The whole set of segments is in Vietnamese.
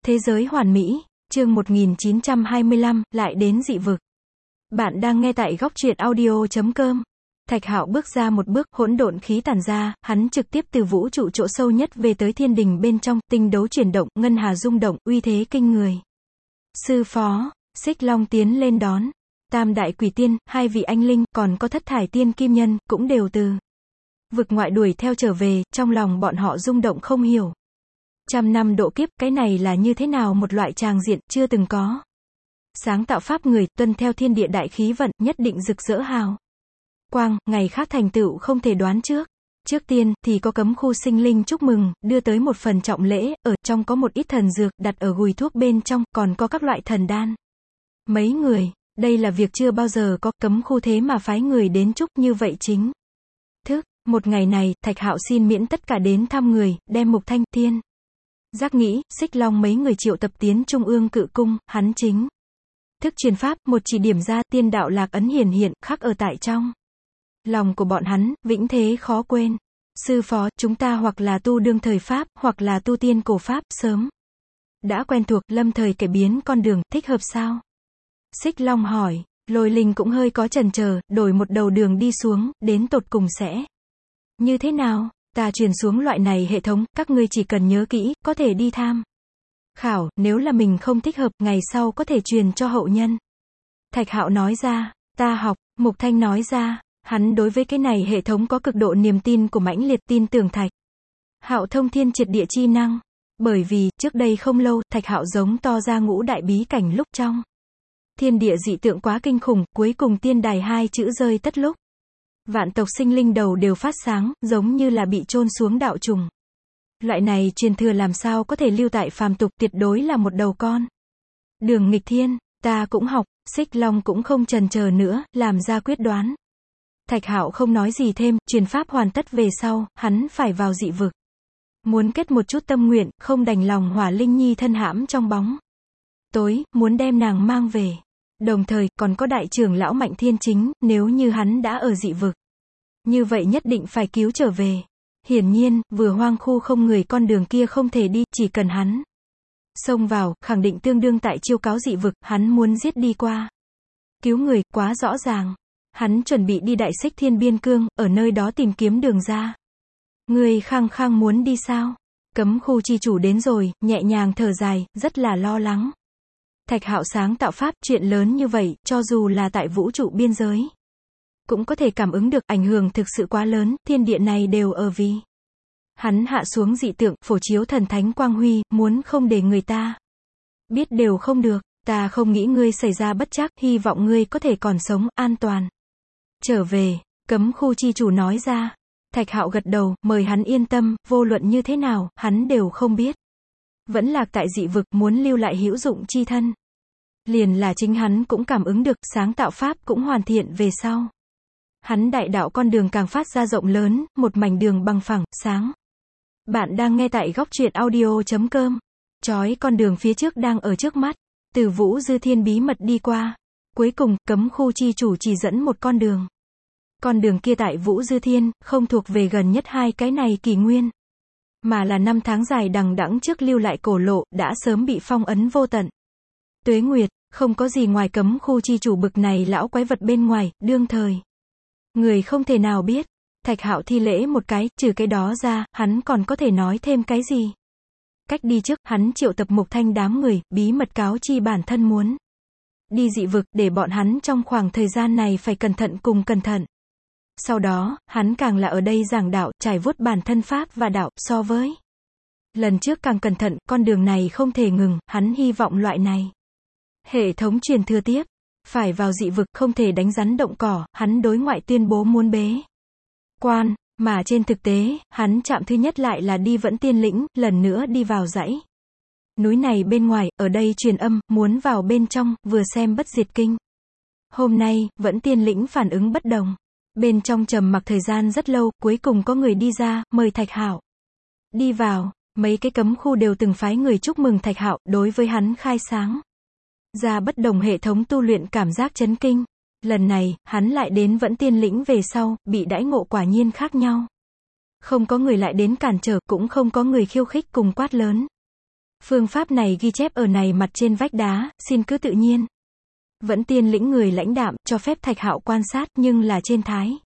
Thế giới hoàn mỹ, chương 1925, lại đến dị vực. Bạn đang nghe tại góc truyện audio.com. Thạch Hạo bước ra một bước, hỗn độn khí tản ra, hắn trực tiếp từ vũ trụ chỗ sâu nhất về tới thiên đình bên trong, tinh đấu chuyển động, ngân hà rung động, uy thế kinh người. Sư phó, Xích Long tiến lên đón. Tam đại quỷ tiên, hai vị anh linh, còn có thất thải tiên kim nhân, cũng đều từ vực ngoại đuổi theo trở về, trong lòng bọn họ rung động không hiểu. 100 năm độ kiếp, cái này là như thế nào một loại tràng diện, chưa từng có. Sáng tạo pháp người, tuân theo thiên địa đại khí vận, nhất định rực rỡ hào quang, ngày khác thành tựu không thể đoán trước. Trước tiên, thì có cấm khu sinh linh chúc mừng, đưa tới một phần trọng lễ, ở trong có một ít thần dược, đặt ở gùi thuốc bên trong, còn có các loại thần đan. Mấy người, đây là việc chưa bao giờ có, cấm khu thế mà phái người đến chúc như vậy chính thức. Một ngày này, Thạch Hạo xin miễn tất cả đến thăm người, đem Mục Thanh, Thiên Giác nghĩ, Xích Long mấy người triệu tập tiến Trung ương Cự Cung, hắn chính thức truyền pháp, một chỉ điểm ra, tiên đạo lạc ấn hiển hiện, khắc ở tại trong lòng của bọn hắn, vĩnh thế khó quên. Sư phó, chúng ta hoặc là tu đương thời pháp, hoặc là tu tiên cổ pháp, sớm đã quen thuộc, lâm thời cải biến con đường, thích hợp sao? Xích Long hỏi. Lôi Linh cũng hơi có chần chờ, đổi một đầu đường đi xuống, đến tột cùng sẽ như thế nào? Ta truyền xuống loại này hệ thống, các ngươi chỉ cần nhớ kỹ, có thể đi tham khảo, nếu là mình không thích hợp, ngày sau có thể truyền cho hậu nhân. Thạch Hạo nói ra. Ta học. Mục Thanh nói ra. Hắn đối với cái này hệ thống có cực độ niềm tin của mãnh liệt, tin tưởng Thạch Hạo thông thiên triệt địa chi năng. Bởi vì, trước đây không lâu, Thạch Hạo giống to ra ngũ đại bí cảnh lúc trong thiên địa dị tượng quá kinh khủng, cuối cùng tiên đài hai chữ rơi tất lúc. Vạn tộc sinh linh đầu đều phát sáng, giống như là bị chôn xuống đạo trùng. Loại này truyền thừa làm sao có thể lưu tại phàm tục, tuyệt đối là một đầu con đường nghịch thiên. Ta cũng học. Xích Long cũng không chần chờ nữa, làm ra quyết đoán. Thạch Hạo không nói gì thêm, truyền pháp hoàn tất về sau, hắn phải vào dị vực. Muốn kết một chút tâm nguyện, không đành lòng Hỏa Linh Nhi thân hãm trong bóng tối, muốn đem nàng mang về. Đồng thời, còn có đại trưởng lão Mạnh Thiên Chính, nếu như hắn đã ở dị vực, như vậy nhất định phải cứu trở về. Hiển nhiên, vừa hoang khu không người con đường kia không thể đi, chỉ cần hắn xông vào, khẳng định tương đương tại chiêu cáo dị vực, hắn muốn giết đi qua. Cứu người, quá rõ ràng. Hắn chuẩn bị đi Đại Xích Thiên Biên Cương, ở nơi đó tìm kiếm đường ra. Người khăng khăng muốn đi sao? Cấm khu chi chủ đến rồi, nhẹ nhàng thở dài, rất là lo lắng. Thạch Hạo sáng tạo pháp, chuyện lớn như vậy, cho dù là tại vũ trụ biên giới, cũng có thể cảm ứng được, ảnh hưởng thực sự quá lớn, thiên địa này đều ở vì hắn hạ xuống dị tượng, phổ chiếu thần thánh quang huy, muốn không để người ta biết đều không được. Ta không nghĩ ngươi xảy ra bất trắc, hy vọng ngươi có thể còn sống, an toàn trở về. Cấm khu chi chủ nói ra. Thạch Hạo gật đầu, mời hắn yên tâm, vô luận như thế nào, hắn đều không biết. Vẫn lạc tại dị vực, muốn lưu lại hữu dụng chi thân. Liền là chính hắn cũng cảm ứng được, sáng tạo pháp cũng hoàn thiện về sau. Hắn đại đạo con đường càng phát ra rộng lớn, một mảnh đường bằng phẳng, sáng. Bạn đang nghe tại góc truyện audio.com. Chói con đường phía trước đang ở trước mắt. Từ Vũ Dư Thiên bí mật đi qua. Cuối cùng, cấm khu chi chủ chỉ dẫn một con đường. Con đường kia tại Vũ Dư Thiên, không thuộc về gần nhất hai cái này kỷ nguyên, mà là năm tháng dài đằng đẵng trước lưu lại cổ lộ, đã sớm bị phong ấn vô tận tuế nguyệt, không có gì ngoài cấm khu chi chủ bực này lão quái vật bên ngoài, đương thời người không thể nào biết. Thạch Hạo thi lễ một cái, trừ cái đó ra, hắn còn có thể nói thêm cái gì? Cách đi trước, hắn triệu tập Mục Thanh đám người, bí mật cáo chi bản thân muốn đi dị vực, để bọn hắn trong khoảng thời gian này phải cẩn thận cùng cẩn thận. Sau đó, hắn càng là ở đây giảng đạo, trải vuốt bản thân pháp và đạo, so với lần trước càng cẩn thận, con đường này không thể ngừng, hắn hy vọng loại này hệ thống truyền thừa tiếp, phải vào dị vực, không thể đánh rắn động cỏ, hắn đối ngoại tuyên bố muốn bế quan, mà trên thực tế, hắn chạm thứ nhất lại là đi Vẫn Tiên Lĩnh, lần nữa đi vào dãy núi này bên ngoài, ở đây truyền âm, muốn vào bên trong, vừa xem Bất Diệt Kinh. Hôm nay, Vẫn Tiên Lĩnh phản ứng bất đồng. Bên trong trầm mặc thời gian rất lâu, cuối cùng có người đi ra, mời Thạch Hạo đi vào. Mấy cái cấm khu đều từng phái người chúc mừng Thạch Hạo, đối với hắn khai sáng ra bất đồng hệ thống tu luyện, cảm giác chấn kinh. Lần này, hắn lại đến Vẫn Tiên Lĩnh về sau, bị đãi ngộ quả nhiên khác nhau. Không có người lại đến cản trở, cũng không có người khiêu khích cùng quát lớn. Phương pháp này ghi chép ở này mặt trên vách đá, xin cứ tự nhiên. Vẫn Tiên lĩnh người lãnh đạm, cho phép Thạch Hạo quan sát, nhưng là trên thái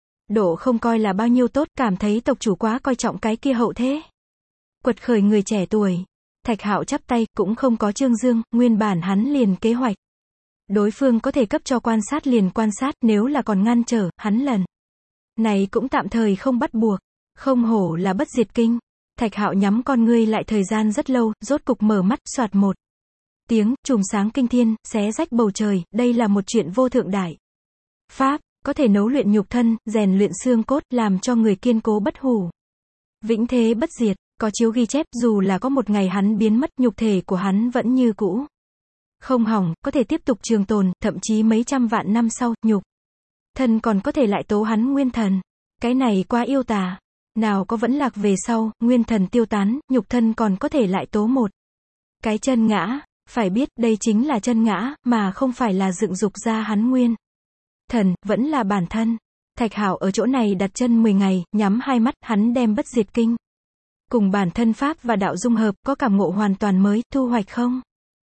độ không coi là bao nhiêu tốt, cảm thấy tộc chủ quá coi trọng cái kia hậu thế. Quật khởi người trẻ tuổi. Thạch Hạo chắp tay, cũng không có trương dương, nguyên bản hắn liền kế hoạch. Đối phương có thể cấp cho quan sát liền quan sát, nếu là còn ngăn trở, hắn lần này cũng tạm thời không bắt buộc. Không hổ là bất diệt kinh. Thạch Hạo nhắm con ngươi lại thời gian rất lâu, rốt cục mở mắt, soạt một tiếng, chùm sáng kinh thiên, xé rách bầu trời, đây là một chuyện vô thượng đại. Pháp, có thể nấu luyện nhục thân, rèn luyện xương cốt, làm cho người kiên cố bất hủ. Vĩnh thế bất diệt, có chiếu ghi chép, dù là có một ngày hắn biến mất, nhục thể của hắn vẫn như cũ. Không hỏng, có thể tiếp tục trường tồn, thậm chí mấy trăm vạn năm sau, nhục thân còn có thể lại tố hắn nguyên thần. Cái này quá yêu tà. Nào có vẫn lạc về sau, nguyên thần tiêu tán, nhục thân còn có thể lại tố một cái chân ngã. Phải biết, đây chính là chân ngã, mà không phải là dựng dục ra hắn nguyên thần, vẫn là bản thân. Thạch Hạo ở chỗ này đặt chân 10 ngày, nhắm hai mắt, hắn đem bất diệt kinh cùng bản thân pháp và đạo dung hợp, có cảm ngộ hoàn toàn mới, thu hoạch không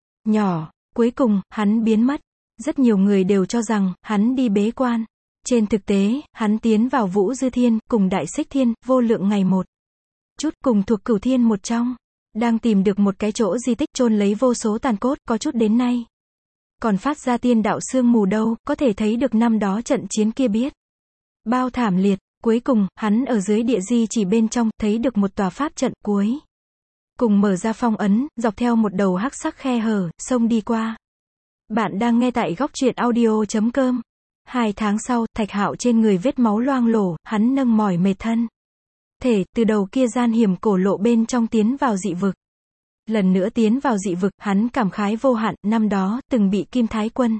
nhỏ. Cuối cùng, hắn biến mất. Rất nhiều người đều cho rằng, hắn đi bế quan. Trên thực tế, hắn tiến vào Vũ Dư Thiên, cùng Đại Xích Thiên, vô lượng ngày một chút, cùng thuộc Cửu Thiên một trong. Đang tìm được một cái chỗ di tích chôn lấy vô số tàn cốt, có chút đến nay còn phát ra tiên đạo sương mù đâu, có thể thấy được năm đó trận chiến kia biết bao thảm liệt. Cuối cùng, hắn ở dưới địa di chỉ bên trong, thấy được một tòa pháp trận, cuối cùng mở ra phong ấn, dọc theo một đầu hắc sắc khe hở, xông đi qua. Bạn đang nghe tại góc truyện audio.com. 2 tháng sau, Thạch Hạo trên người vết máu loang lổ, hắn nâng mỏi mệt thân thể, từ đầu kia gian hiểm cổ lộ bên trong tiến vào dị vực. Lần nữa tiến vào dị vực, hắn cảm khái vô hạn, năm đó, từng bị Kim Thái Quân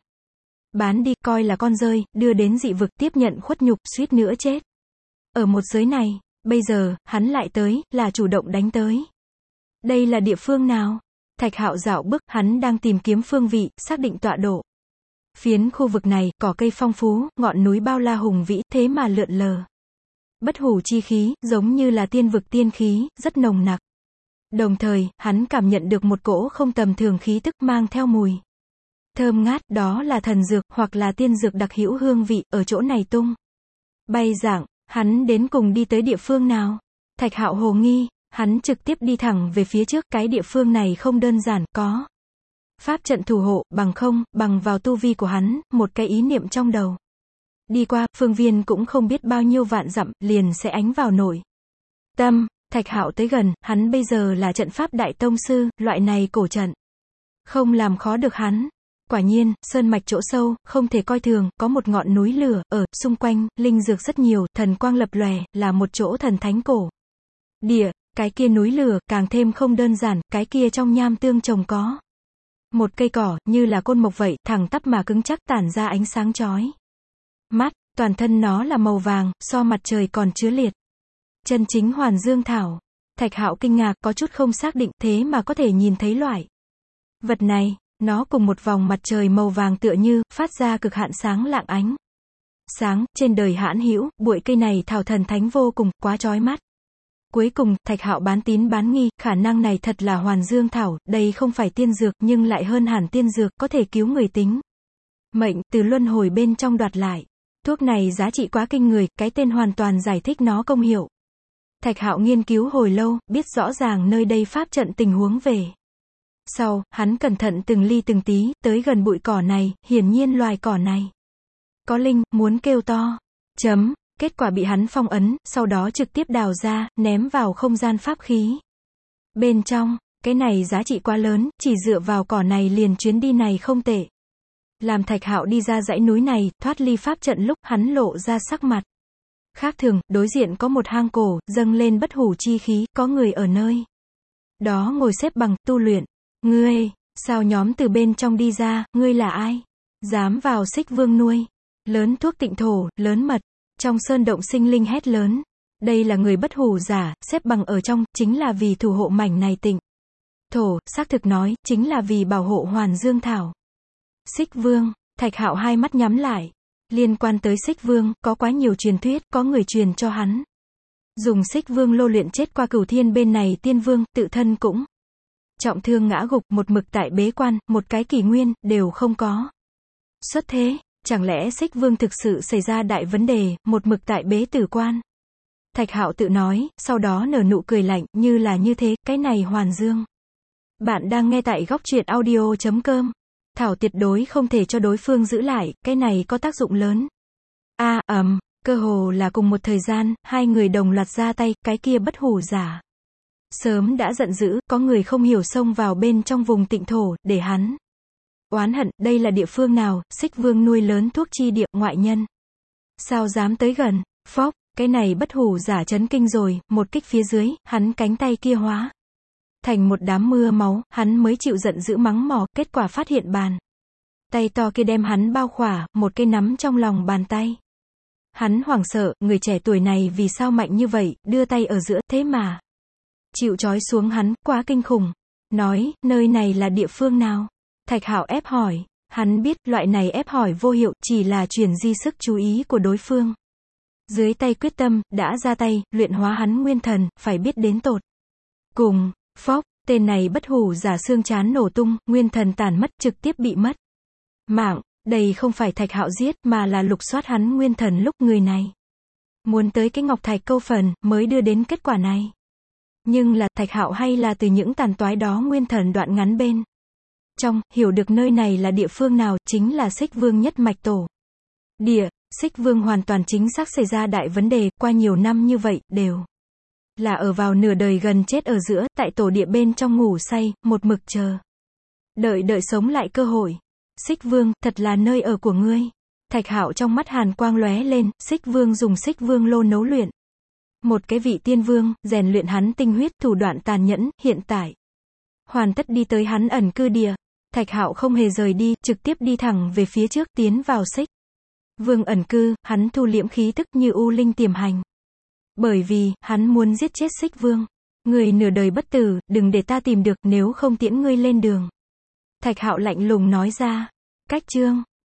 bán đi, coi là con rơi, đưa đến dị vực, tiếp nhận khuất nhục, suýt nữa chết. Ở một giới này, bây giờ, hắn lại tới, là chủ động đánh tới. Đây là địa phương nào? Thạch Hạo dạo bước, hắn đang tìm kiếm phương vị, xác định tọa độ. Phiến khu vực này, cỏ cây phong phú, ngọn núi bao la hùng vĩ, thế mà lượn lờ. Bất hủ chi khí, giống như là tiên vực tiên khí, rất nồng nặc. Đồng thời, hắn cảm nhận được một cỗ không tầm thường khí tức mang theo mùi thơm ngát, đó là thần dược, hoặc là tiên dược đặc hữu hương vị, ở chỗ này tung bay dạng. Hắn đến cùng đi tới địa phương nào? Thạch Hạo hồ nghi, hắn trực tiếp đi thẳng về phía trước, cái địa phương này không đơn giản, có pháp trận thủ hộ, bằng không, bằng vào tu vi của hắn, một cái ý niệm trong đầu. Đi qua, phương viên cũng không biết bao nhiêu vạn dặm, liền sẽ ánh vào nội tâm. Thạch Hạo tới gần, hắn bây giờ là trận pháp đại tông sư, loại này cổ trận không làm khó được hắn. Quả nhiên, sơn mạch chỗ sâu, không thể coi thường, có một ngọn núi lửa, ở, xung quanh, linh dược rất nhiều, thần quang lập lòe, là một chỗ thần thánh cổ địa. Cái kia núi lửa, càng thêm không đơn giản, cái kia trong nham tương trồng có một cây cỏ, như là côn mộc vậy, thẳng tắp mà cứng chắc, tản ra ánh sáng chói mắt, toàn thân nó là màu vàng, so mặt trời còn chứa liệt. Chân chính Hoàn Dương Thảo. Thạch Hạo kinh ngạc, có chút không xác định, thế mà có thể nhìn thấy loại vật này. Nó cùng một vòng mặt trời màu vàng tựa như, phát ra cực hạn sáng lạng ánh sáng, trên đời hãn hữu, bụi cây này thảo thần thánh vô cùng, quá chói mắt. Cuối cùng, Thạch Hạo bán tín bán nghi, khả năng này thật là Hoàn Dương Thảo, đây không phải tiên dược, nhưng lại hơn hẳn tiên dược, có thể cứu người tính mệnh, từ luân hồi bên trong đoạt lại. Thuốc này giá trị quá kinh người, cái tên hoàn toàn giải thích nó công hiệu. Thạch Hạo nghiên cứu hồi lâu, biết rõ ràng nơi đây pháp trận tình huống về sau, hắn cẩn thận từng ly từng tí, tới gần bụi cỏ này, hiển nhiên loài cỏ này có linh, muốn kêu to. Kết quả bị hắn phong ấn, sau đó trực tiếp đào ra, ném vào không gian pháp khí bên trong. Cái này giá trị quá lớn, chỉ dựa vào cỏ này liền chuyến đi này không tệ. Làm Thạch Hạo đi ra dãy núi này, thoát ly pháp trận lúc, hắn lộ ra sắc mặt khác thường, đối diện có một hang cổ, dâng lên bất hủ chi khí, có người ở nơi đó ngồi xếp bằng, tu luyện. Ngươi, sao nhóm từ bên trong đi ra, ngươi là ai? Dám vào Xích Vương nuôi lớn thuốc tịnh thổ, lớn mật. Trong sơn động sinh linh hét lớn. Đây là người bất hủ giả, xếp bằng ở trong, chính là vì thủ hộ mảnh này tịnh thổ, xác thực nói, chính là vì bảo hộ Hoàn Dương Thảo. Xích Vương, Thạch Hạo hai mắt nhắm lại. Liên quan tới Xích Vương, có quá nhiều truyền thuyết, có người truyền cho hắn dùng Xích Vương lô luyện chết qua Cửu Thiên bên này tiên vương, tự thân cũng trọng thương ngã gục, một mực tại bế quan, một cái kỷ nguyên, đều không có. Xuất thế, chẳng lẽ Xích Vương thực sự xảy ra đại vấn đề, một mực tại bế tử quan. Thạch Hạo tự nói, sau đó nở nụ cười lạnh, như là như thế, cái này Hoàn Dương. Bạn đang nghe tại góc truyện audio.com. Thảo tuyệt đối không thể cho đối phương giữ lại, cái này có tác dụng lớn. Cơ hồ là cùng một thời gian, hai người đồng loạt ra tay, cái kia bất hủ giả. Sớm đã giận dữ, có người không hiểu xông vào bên trong vùng tịnh thổ, để hắn oán hận, đây là địa phương nào, Xích Vương nuôi lớn thuốc chi địa, ngoại nhân. Sao dám tới gần, phốc, cái này bất hủ giả chấn kinh rồi, một kích phía dưới, hắn cánh tay kia hóa thành một đám mưa máu, hắn mới chịu giận dữ mắng mỏ, kết quả phát hiện bàn tay to kia đem hắn bao khỏa, một cây nắm trong lòng bàn tay. Hắn hoảng sợ, người trẻ tuổi này vì sao mạnh như vậy, đưa tay ở giữa, thế mà chịu trói xuống hắn, quá kinh khủng. Nói, nơi này là địa phương nào? Thạch Hạo ép hỏi, hắn biết, loại này ép hỏi vô hiệu, chỉ là chuyển di sức chú ý của đối phương. Dưới tay quyết tâm, đã ra tay, luyện hóa hắn nguyên thần, phải biết đến tột cùng. Phốc, tên này bất hủ giả xương trán nổ tung, nguyên thần tàn mất, trực tiếp bị mất mạng. Đây không phải Thạch Hạo giết, mà là lục soát hắn nguyên thần lúc người này muốn tới cái ngọc thạch câu phần, mới đưa đến kết quả này. Nhưng là, Thạch Hạo hay là từ những tàn toái đó nguyên thần đoạn ngắn bên trong, hiểu được nơi này là địa phương nào, chính là Xích Vương nhất mạch tổ địa. Xích Vương hoàn toàn chính xác xảy ra đại vấn đề, qua nhiều năm như vậy, đều là ở vào nửa đời gần chết ở giữa, tại tổ địa bên trong ngủ say, một mực chờ đợi sống lại cơ hội. Xích Vương, thật là nơi ở của ngươi. Thạch Hạo trong mắt hàn quang lóe lên, Xích Vương dùng Xích Vương lô nấu luyện một cái vị tiên vương, rèn luyện hắn tinh huyết, thủ đoạn tàn nhẫn, hiện tại hoàn tất đi tới hắn ẩn cư địa. Thạch Hạo không hề rời đi, trực tiếp đi thẳng về phía trước, tiến vào Xích Vương ẩn cư, hắn thu liễm khí tức như u linh tiềm hành. Bởi vì, hắn muốn giết chết Xích Vương. Người nửa đời bất tử, đừng để ta tìm được, nếu không tiễn ngươi lên đường. Thạch Hạo lạnh lùng nói ra. Cách chương